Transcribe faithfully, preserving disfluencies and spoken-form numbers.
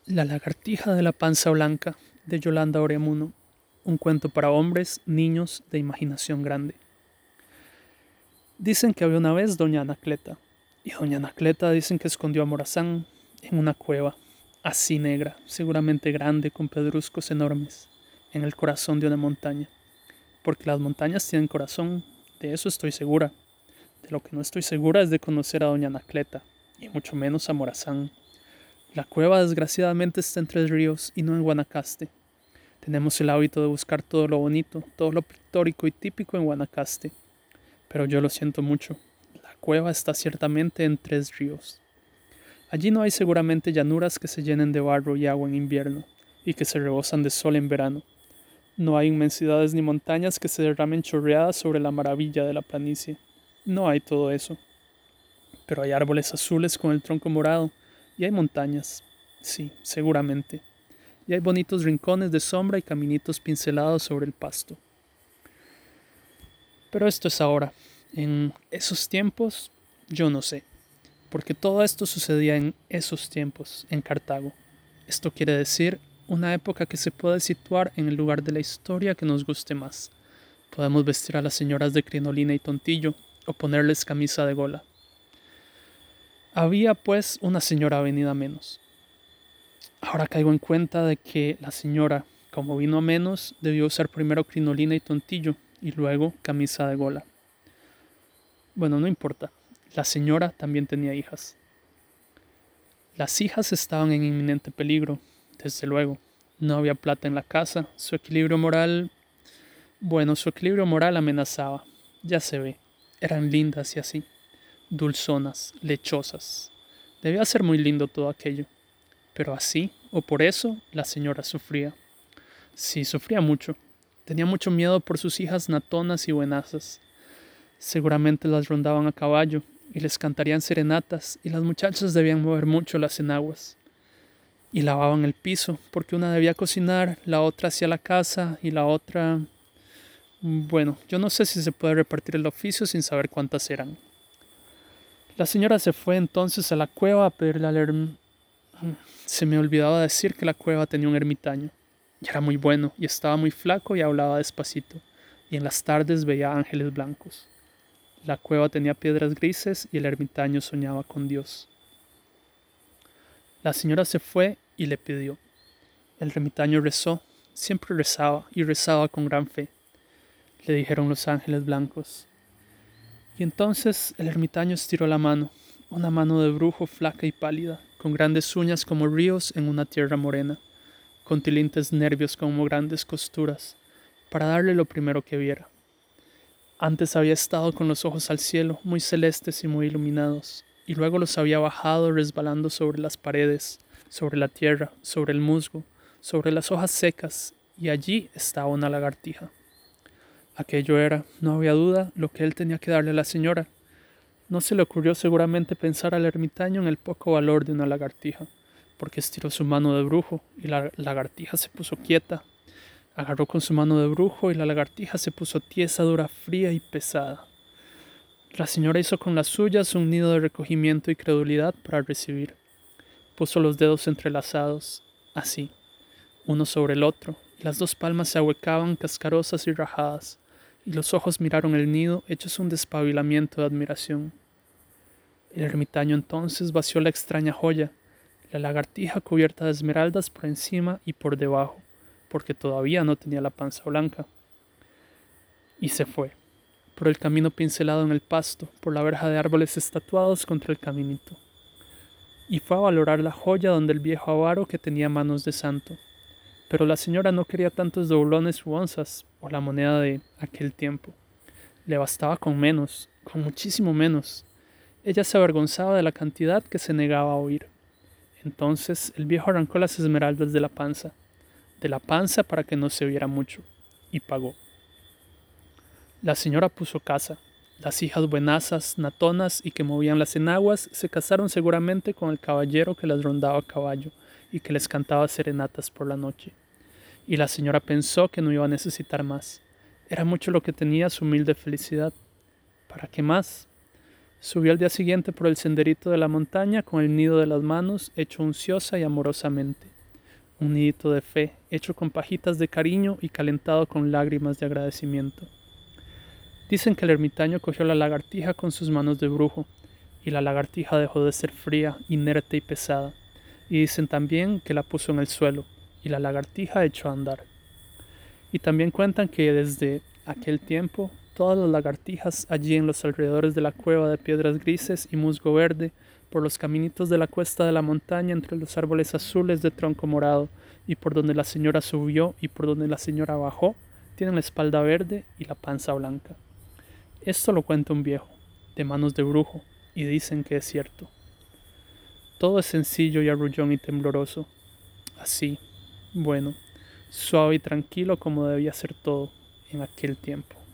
La lagartija de la panza blanca, de Yolanda Oreamuno. Un cuento para hombres, niños de imaginación grande. Dicen que había una vez doña Anacleta, y doña Anacleta dicen que escondió a Morazán en una cueva, así negra, seguramente grande, con pedruscos enormes, en el corazón de una montaña. Porque las montañas tienen corazón, de eso estoy segura. De lo que no estoy segura es de conocer a doña Anacleta, y mucho menos a Morazán. La cueva desgraciadamente está en Tres Ríos y no en Guanacaste. Tenemos el hábito de buscar todo lo bonito, todo lo pictórico y típico en Guanacaste. Pero yo lo siento mucho. La cueva está ciertamente en Tres Ríos. Allí no hay seguramente llanuras que se llenen de barro y agua en invierno, y que se rebosan de sol en verano. No hay inmensidades ni montañas que se derramen chorreadas sobre la maravilla de la planicie. No hay todo eso. Pero hay árboles azules con el tronco morado, y hay montañas. Sí, seguramente. Y hay bonitos rincones de sombra y caminitos pincelados sobre el pasto. Pero esto es ahora. En esos tiempos, yo no sé. Porque todo esto sucedía en esos tiempos, en Cartago. Esto quiere decir una época que se puede situar en el lugar de la historia que nos guste más. Podemos vestir a las señoras de crinolina y tontillo, o ponerles camisa de gola. Había pues una señora venida menos. Ahora caigo en cuenta de que la señora, como vino a menos, debió usar primero crinolina y tontillo y luego camisa de gola. Bueno, no importa. La señora también tenía hijas. Las hijas estaban en inminente peligro, desde luego. No había plata en la casa, su equilibrio moral... Bueno, su equilibrio moral amenazaba. Ya se ve. Eran lindas y así. Dulzonas, lechosas. Debía ser muy lindo todo aquello. Pero así, o por eso, la señora sufría. Sí, sufría mucho. Tenía mucho miedo por sus hijas natonas y buenazas. Seguramente las rondaban a caballo y les cantarían serenatas, y las muchachas debían mover mucho las enaguas. Y lavaban el piso, porque una debía cocinar, la otra hacía la casa y la otra... Bueno, yo no sé si se puede repartir el oficio sin saber cuántas eran. La señora se fue entonces a la cueva a pedirle al erm... Se me olvidaba decir que la cueva tenía un ermitaño. Y era muy bueno, y estaba muy flaco y hablaba despacito, y en las tardes veía ángeles blancos. La cueva tenía piedras grises y el ermitaño soñaba con Dios. La señora se fue y le pidió. El ermitaño rezó, siempre rezaba y rezaba con gran fe, le dijeron los ángeles blancos. Y entonces el ermitaño estiró la mano, una mano de brujo flaca y pálida, con grandes uñas como ríos en una tierra morena, con tilintes nervios como grandes costuras, para darle lo primero que viera. Antes había estado con los ojos al cielo, muy celestes y muy iluminados, y luego los había bajado resbalando sobre las paredes, sobre la tierra, sobre el musgo, sobre las hojas secas, y allí estaba una lagartija. Aquello era, no había duda, lo que él tenía que darle a la señora. No se le ocurrió seguramente pensar al ermitaño en el poco valor de una lagartija, porque estiró su mano de brujo, y la lagartija se puso quieta. Agarró con su mano de brujo y la lagartija se puso tiesa, dura, fría y pesada. La señora hizo con las suyas un nido de recogimiento y credulidad para recibir. Puso los dedos entrelazados, así, uno sobre el otro, y las dos palmas se ahuecaban cascarosas y rajadas, y los ojos miraron el nido hechos un despabilamiento de admiración. El ermitaño entonces vació la extraña joya, la lagartija cubierta de esmeraldas por encima y por debajo, porque todavía no tenía la panza blanca. Y se fue, por el camino pincelado en el pasto, por la verja de árboles estatuados contra el caminito. Y fue a valorar la joya donde el viejo avaro que tenía manos de santo. Pero la señora no quería tantos doblones u onzas, o la moneda de aquel tiempo. Le bastaba con menos, con muchísimo menos. Ella se avergonzaba de la cantidad que se negaba a oír. Entonces el viejo arrancó las esmeraldas de la panza, de la panza para que no se viera mucho, y pagó. La señora puso casa. Las hijas buenazas, natonas y que movían las enaguas se casaron seguramente con el caballero que las rondaba a caballo y que les cantaba serenatas por la noche. Y la señora pensó que no iba a necesitar más. Era mucho lo que tenía su humilde felicidad. ¿Para qué más? Subió al día siguiente por el senderito de la montaña con el nido de las manos hecho unciosa y amorosamente. un nidito de fe, hecho con pajitas de cariño y calentado con lágrimas de agradecimiento. Dicen que el ermitaño cogió la lagartija con sus manos de brujo, y la lagartija dejó de ser fría, inerte y pesada, y dicen también que la puso en el suelo, y la lagartija echó a andar. Y también cuentan que desde aquel tiempo, todas las lagartijas allí en los alrededores de la cueva de piedras grises y musgo verde, por los caminitos de la cuesta de la montaña entre los árboles azules de tronco morado, y por donde la señora subió y por donde la señora bajó, tienen la espalda verde y la panza blanca. Esto lo cuenta un viejo, de manos de brujo, y dicen que es cierto. Todo es sencillo y arrullón y tembloroso. Así, bueno, suave y tranquilo como debía ser todo en aquel tiempo.